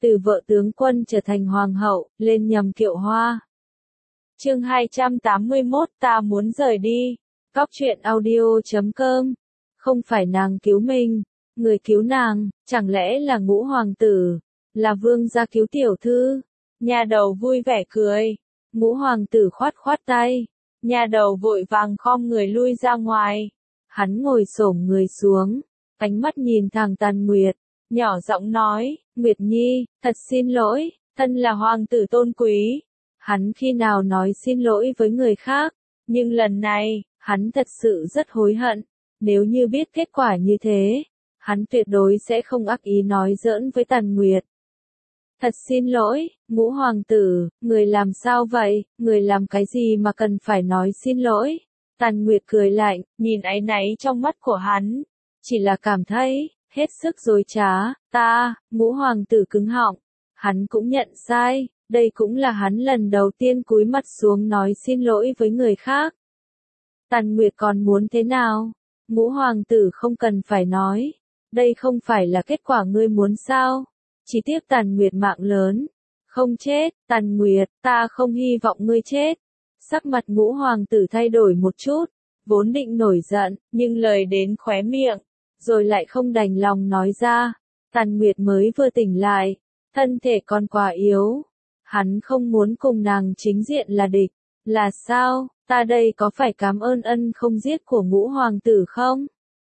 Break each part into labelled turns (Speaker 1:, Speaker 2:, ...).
Speaker 1: từ vợ tướng quân trở thành hoàng hậu, lên nhầm kiệu hoa. Chương 281 ta muốn rời đi. Cóc truyện audio.com. Không phải nàng cứu mình, người cứu nàng, chẳng lẽ là Ngũ hoàng tử, là vương gia cứu tiểu thư. Nha đầu vui vẻ cười. Ngũ hoàng tử khoát khoát tay. Nha đầu vội vàng khom người lui ra ngoài. Hắn ngồi xổm người xuống, ánh mắt nhìn thẳng Tàn Nguyệt, nhỏ giọng nói, Nguyệt Nhi, thật xin lỗi, thân là hoàng tử tôn quý. Hắn khi nào nói xin lỗi với người khác, nhưng lần này, hắn thật sự rất hối hận. Nếu như biết kết quả như thế, hắn tuyệt đối sẽ không ác ý nói giỡn với Tàn Nguyệt. Thật xin lỗi, Ngũ hoàng tử, người làm sao vậy, người làm cái gì mà cần phải nói xin lỗi? Tàn Nguyệt cười lạnh, nhìn áy náy trong mắt của hắn. Chỉ là cảm thấy, hết sức dối trá, Ngũ hoàng tử cứng họng. Hắn cũng nhận sai, đây cũng là hắn lần đầu tiên cúi mặt xuống nói xin lỗi với người khác. Tàn Nguyệt còn muốn thế nào? Ngũ hoàng tử không cần phải nói. Đây không phải là kết quả ngươi muốn sao? Chỉ tiếc Tàn Nguyệt mạng lớn. Không chết, Tàn Nguyệt, ta không hy vọng ngươi chết. Sắc mặt Ngũ hoàng tử thay đổi một chút, vốn định nổi giận, nhưng lời đến khóe miệng, rồi lại không đành lòng nói ra. Tàn Nguyệt mới vừa tỉnh lại, thân thể còn quá yếu. Hắn không muốn cùng nàng chính diện là địch. Là sao, ta đây có phải cảm ơn ân không giết của Ngũ hoàng tử không?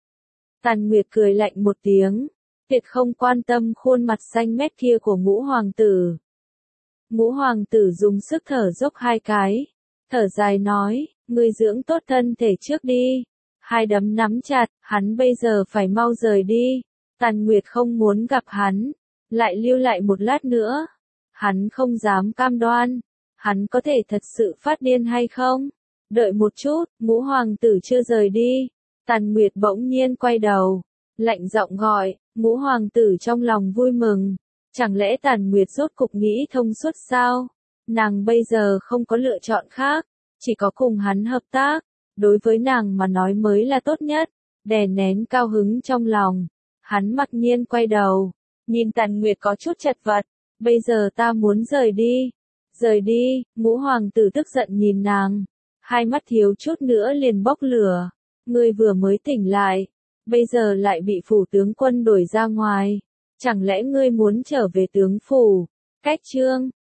Speaker 1: Tàn Nguyệt cười lạnh một tiếng, tuyệt không quan tâm khuôn mặt xanh mét kia của Ngũ hoàng tử. Ngũ hoàng tử dùng sức thở dốc hai cái, thở dài nói, ngươi dưỡng tốt thân thể trước đi. Hai đấm nắm chặt, hắn bây giờ phải mau rời đi. Tàn Nguyệt không muốn gặp hắn, lại lưu lại một lát nữa. Hắn không dám cam đoan, hắn có thể thật sự phát điên hay không? Đợi một chút, Ngũ hoàng tử chưa rời đi. Tàn Nguyệt bỗng nhiên quay đầu, lạnh giọng gọi, Ngũ hoàng tử trong lòng vui mừng. Chẳng lẽ Tàn Nguyệt rốt cục nghĩ thông suốt sao? Nàng bây giờ không có lựa chọn khác, chỉ có cùng hắn hợp tác. Đối với nàng mà nói mới là tốt nhất. Đè nén cao hứng trong lòng, hắn mặc nhiên quay đầu, nhìn Tàn Nguyệt có chút chật vật. Bây giờ ta muốn rời đi. Rời đi, Ngũ hoàng tử tức giận nhìn nàng. Hai mắt thiếu chút nữa liền bốc lửa. Ngươi vừa mới tỉnh lại, bây giờ lại bị phủ tướng quân đuổi ra ngoài. Chẳng lẽ ngươi muốn trở về tướng phủ? Cách chương